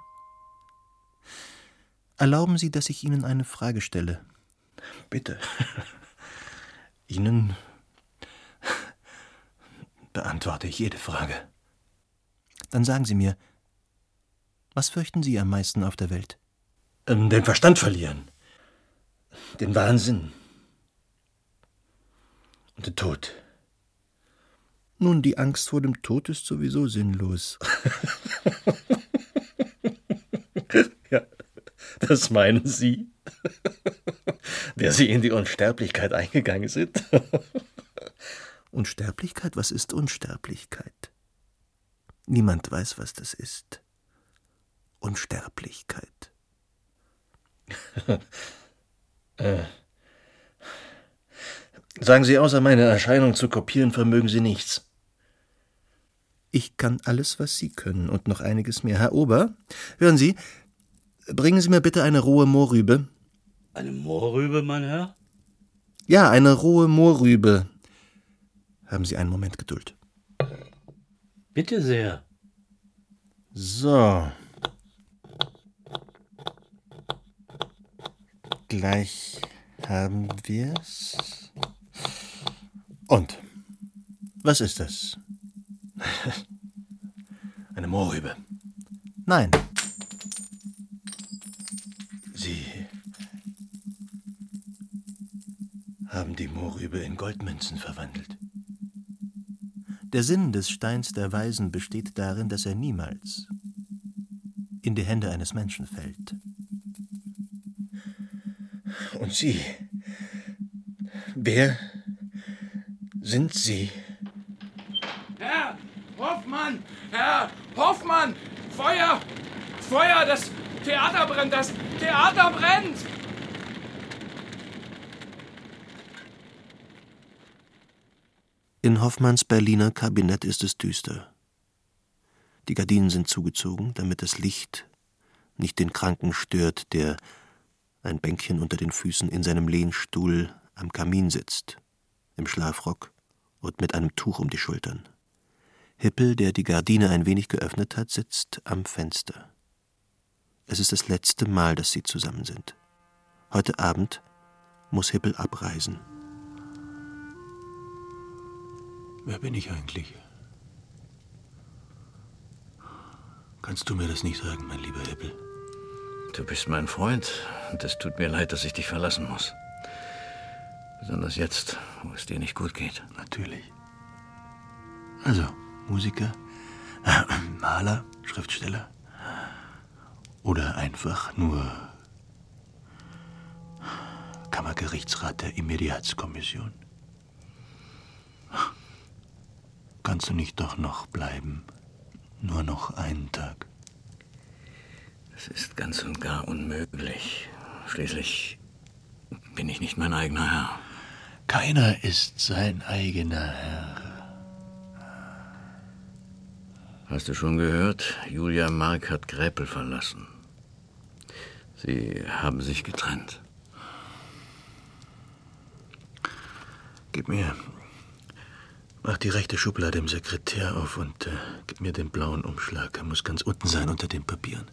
Erlauben Sie, dass ich Ihnen eine Frage stelle. Bitte. Ihnen beantworte ich jede Frage. Dann sagen Sie mir, was fürchten Sie am meisten auf der Welt? Ähm, den Verstand verlieren. Den Wahnsinn. Und den Tod. Nun, die Angst vor dem Tod ist sowieso sinnlos. Ja, das meinen Sie? Der Sie in die Unsterblichkeit eingegangen sind? Unsterblichkeit? Was ist Unsterblichkeit? Niemand weiß, was das ist. Unsterblichkeit. äh. Sagen Sie, außer meine Erscheinung zu kopieren, vermögen Sie nichts. Ich kann alles, was Sie können und noch einiges mehr. Herr Ober, hören Sie, bringen Sie mir bitte eine rohe Mohrrübe. Eine Mohrrübe, mein Herr? Ja, eine rohe Mohrrübe. Haben Sie einen Moment Geduld. Bitte sehr. So. Gleich haben wir's. Und? Was ist das? Eine Mohrrübe. Nein. Sie haben die Mohrrübe in Goldmünzen verwandelt. Der Sinn des Steins der Weisen besteht darin, dass er niemals in die Hände eines Menschen fällt. Und Sie? Wer sind Sie? Herr Hoffmann! Herr Hoffmann! Feuer! Feuer! Das Theater brennt! Das Theater brennt! In Hoffmanns Berliner Kabinett ist es düster. Die Gardinen sind zugezogen, damit das Licht nicht den Kranken stört, der, ein Bänkchen unter den Füßen, in seinem Lehnstuhl am Kamin sitzt, im Schlafrock und mit einem Tuch um die Schultern. Hippel, der die Gardine ein wenig geöffnet hat, sitzt am Fenster. Es ist das letzte Mal, dass sie zusammen sind. Heute Abend muss Hippel abreisen. Wer bin ich eigentlich? Kannst du mir das nicht sagen, mein lieber Hippel? Du bist mein Freund und es tut mir leid, dass ich dich verlassen muss. Besonders jetzt, wo es dir nicht gut geht. Natürlich. Also, Musiker, äh, Maler, Schriftsteller oder einfach nur Kammergerichtsrat der Immediatskommission. Kannst du nicht doch noch bleiben? Nur noch einen Tag. Es ist ganz und gar unmöglich. Schließlich bin ich nicht mein eigener Herr. Keiner ist sein eigener Herr. Hast du schon gehört? Julia Mark hat Gräpel verlassen. Sie haben sich getrennt. Gib mir... Mach die rechte Schublade im Sekretär auf und äh, gib mir den blauen Umschlag. Er muss ganz unten sein, unter den Papieren.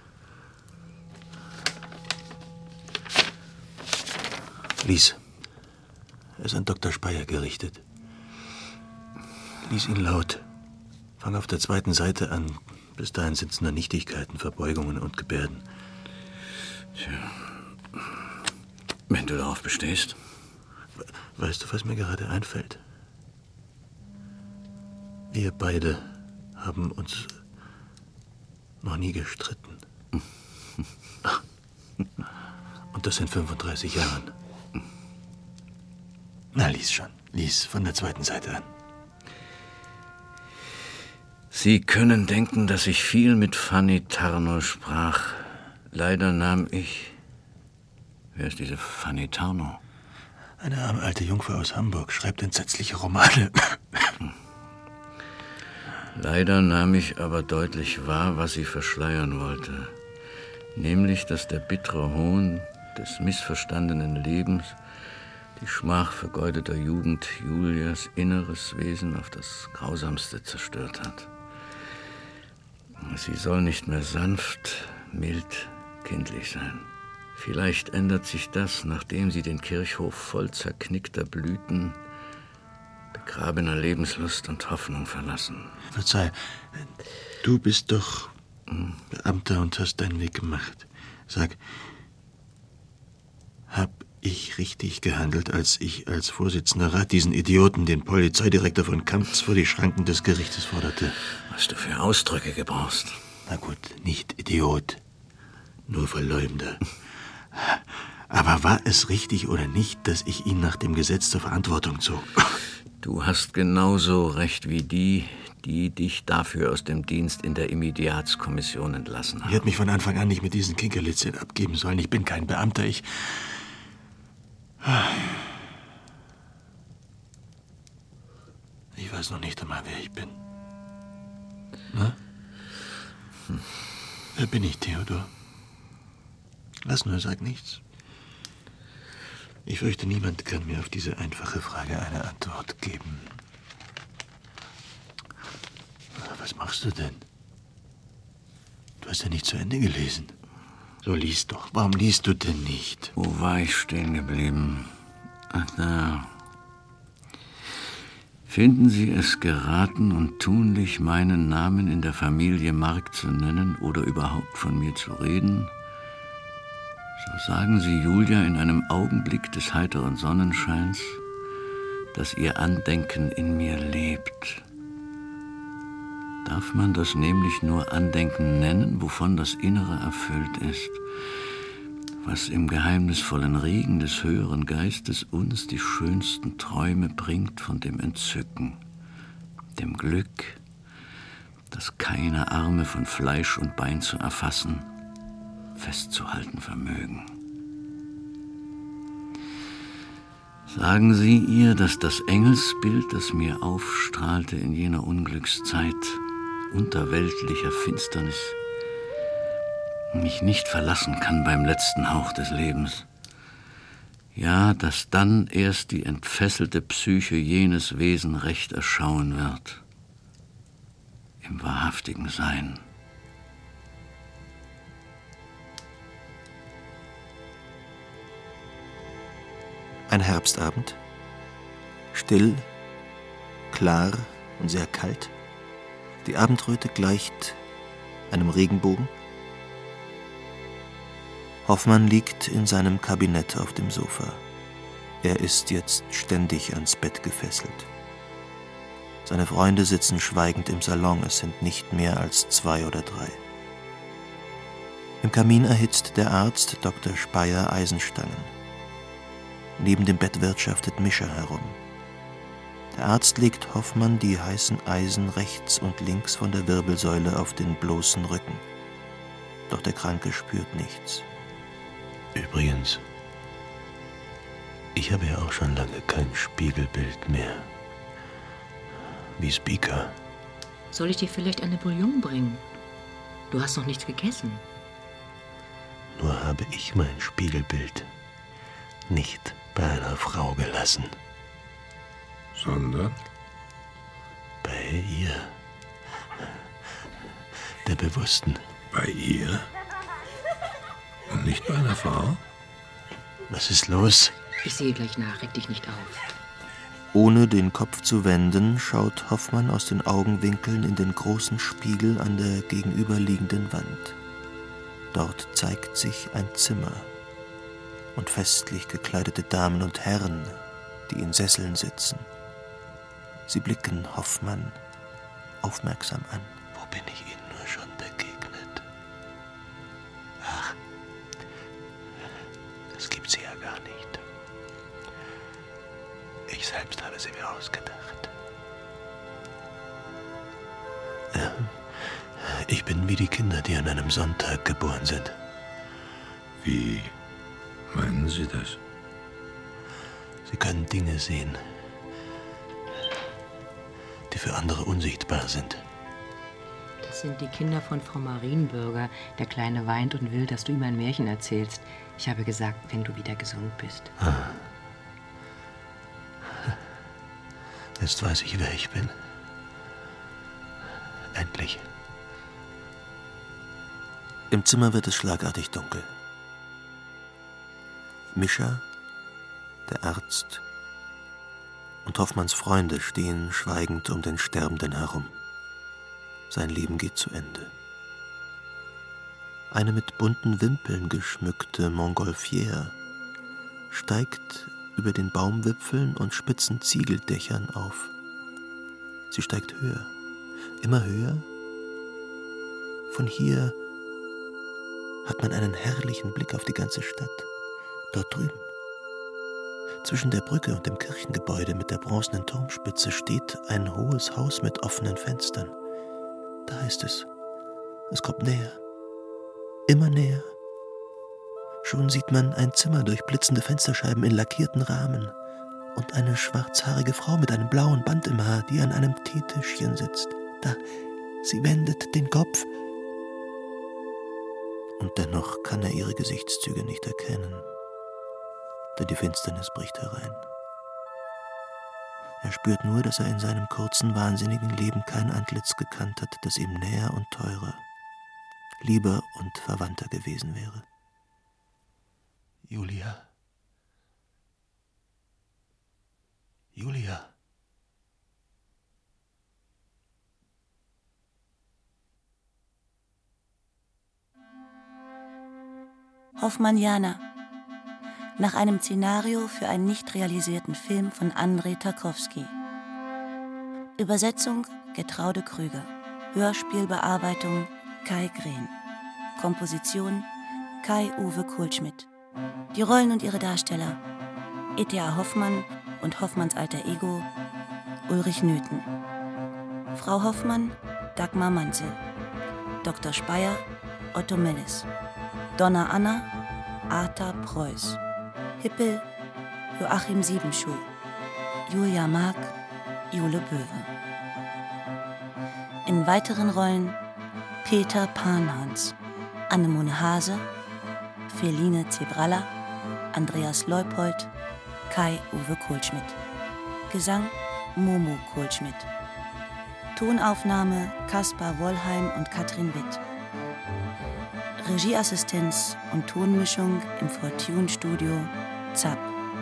Lies. Er ist an Doktor Speyer gerichtet. Lies ihn laut. Fang auf der zweiten Seite an. Bis dahin sind es nur Nichtigkeiten, Verbeugungen und Gebärden. Tja. Wenn du darauf bestehst. Weißt du, was mir gerade einfällt? Wir beide haben uns noch nie gestritten. Und das in fünfunddreißig Jahren. Na, lies schon. Lies von der zweiten Seite an. Sie können denken, dass ich viel mit Fanny Tarnow sprach. Leider nahm ich... Wer ist diese Fanny Tarnow? Eine arme alte Jungfer aus Hamburg, schreibt entsetzliche Romane. Leider nahm ich aber deutlich wahr, was sie verschleiern wollte. Nämlich, dass der bittere Hohn des missverstandenen Lebens, die Schmach vergeudeter Jugend Julias inneres Wesen auf das Grausamste zerstört hat. Sie soll nicht mehr sanft, mild, kindlich sein. Vielleicht ändert sich das, nachdem sie den Kirchhof voll zerknickter Blüten, begrabener Lebenslust und Hoffnung verlassen. Verzeih, du bist doch Beamter und hast deinen Weg gemacht. Sag, hab ich richtig gehandelt, als ich als Vorsitzender Rat diesen Idioten, den Polizeidirektor von Kamptz, vor die Schranken des Gerichtes forderte? Was du für Ausdrücke gebrauchst. Na gut, nicht Idiot, nur Verleumder. Aber war es richtig oder nicht, dass ich ihn nach dem Gesetz zur Verantwortung zog? Du hast genauso recht wie die, die dich dafür aus dem Dienst in der Immediatskommission entlassen haben. Ich hätte mich von Anfang an nicht mit diesen Kinkerlitzchen abgeben sollen. Ich bin kein Beamter, ich... Ich weiß noch nicht einmal, wer ich bin. Na? Hm. Wer bin ich, Theodor? Lass nur, sag nichts. Ich fürchte, niemand kann mir auf diese einfache Frage eine Antwort geben. Was machst du denn? Du hast ja nicht zu Ende gelesen. So, lies doch. Warum liest du denn nicht? Wo war ich stehen geblieben? Ach, da. Finden Sie es geraten und tunlich, meinen Namen in der Familie Mark zu nennen oder überhaupt von mir zu reden? So sagen Sie Julia in einem Augenblick des heiteren Sonnenscheins, dass ihr Andenken in mir lebt. Darf man das nämlich nur Andenken nennen, wovon das Innere erfüllt ist, was im geheimnisvollen Regen des höheren Geistes uns die schönsten Träume bringt von dem Entzücken, dem Glück, das keine Arme von Fleisch und Bein zu erfassen, festzuhalten vermögen. Sagen Sie ihr, dass das Engelsbild, das mir aufstrahlte in jener Unglückszeit unter weltlicher Finsternis, mich nicht verlassen kann beim letzten Hauch des Lebens. Ja, dass dann erst die entfesselte Psyche jenes Wesen recht erschauen wird, im wahrhaftigen Sein. Ein Herbstabend, still, klar und sehr kalt. Die Abendröte gleicht einem Regenbogen. Hoffmann liegt in seinem Kabinett auf dem Sofa. Er ist jetzt ständig ans Bett gefesselt. Seine Freunde sitzen schweigend im Salon, es sind nicht mehr als zwei oder drei. Im Kamin erhitzt der Arzt Doktor Speyer Eisenstangen. Neben dem Bett wirtschaftet Mischer herum. Der Arzt legt Hoffmann die heißen Eisen rechts und links von der Wirbelsäule auf den bloßen Rücken. Doch der Kranke spürt nichts. Übrigens, Ich habe ja auch schon lange kein Spiegelbild mehr. Wie Speaker. Soll ich dir vielleicht eine Bouillon bringen? Du hast noch nichts gegessen. Nur habe ich mein Spiegelbild nicht bei einer Frau gelassen. Sondern? Bei ihr. Der Bewussten. Bei ihr? Und nicht bei einer Frau? Was ist los? Ich sehe gleich nach, reg dich nicht auf. Ohne den Kopf zu wenden, schaut Hoffmann aus den Augenwinkeln in den großen Spiegel an der gegenüberliegenden Wand. Dort zeigt sich ein Zimmer und festlich gekleidete Damen und Herren, die in Sesseln sitzen. Sie blicken Hoffmann aufmerksam an. Wo bin ich Ihnen nur schon begegnet? Ach, das gibt sie ja gar nicht. Ich selbst habe sie mir ausgedacht. Ja, ich bin wie die Kinder, die an einem Sonntag geboren sind. Wie meinen Sie das? Sie können Dinge sehen, die für andere unsichtbar sind. Das sind die Kinder von Frau Marienbürger. Der Kleine weint und will, dass du ihm ein Märchen erzählst. Ich habe gesagt, wenn du wieder gesund bist. Ah. Jetzt weiß ich, wer ich bin. Endlich. Im Zimmer wird es schlagartig dunkel. Mischa, der Arzt und Hoffmanns Freunde stehen schweigend um den Sterbenden herum. Sein Leben geht zu Ende. Eine mit bunten Wimpeln geschmückte Montgolfière steigt über den Baumwipfeln und spitzen Ziegeldächern auf. Sie steigt höher, immer höher. Von hier hat man einen herrlichen Blick auf die ganze Stadt. Dort drüben, zwischen der Brücke und dem Kirchengebäude mit der bronzenen Turmspitze, steht ein hohes Haus mit offenen Fenstern. Da ist es. Es kommt näher. Immer näher. Schon sieht man ein Zimmer durch blitzende Fensterscheiben in lackierten Rahmen und eine schwarzhaarige Frau mit einem blauen Band im Haar, die an einem Teetischchen sitzt. Da, sie wendet den Kopf. Und dennoch kann er ihre Gesichtszüge nicht erkennen, denn die Finsternis bricht herein. Er spürt nur, dass er in seinem kurzen, wahnsinnigen Leben kein Antlitz gekannt hat, das ihm näher und teurer, lieber und verwandter gewesen wäre. Julia. Julia. Hoffmanniana. Nach einem Szenario für einen nicht realisierten Film von Andrei Tarkowski. Übersetzung Gertraude Krüger. Hörspielbearbeitung Kai Green. Komposition Kai-Uwe Kohlschmidt. Die Rollen und ihre Darsteller: E T A Hoffmann und Hoffmanns alter Ego Ulrich Nöthen. Frau Hoffmann Dagmar Manzel. Doktor Speyer Otto Mellis. Donna Anna Arta Preuß. Hippel Joachim Siebenschuh. Julia Mark Jule Böwe. In weiteren Rollen Peter Panhans, Annemone Hase, Feline Zebralla, Andreas Leupold, Kai-Uwe Kohlschmidt. Gesang Momo Kohlschmidt. Tonaufnahme Kaspar Wollheim und Katrin Witt. Regieassistenz und Tonmischung im Fortune-Studio Zapp.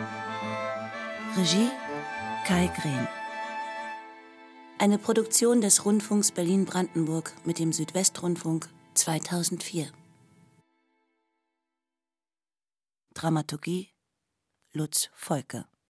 Regie Kai Green. Eine Produktion des Rundfunks Berlin-Brandenburg mit dem Südwestrundfunk zweitausendvier. Dramaturgie Lutz Volke.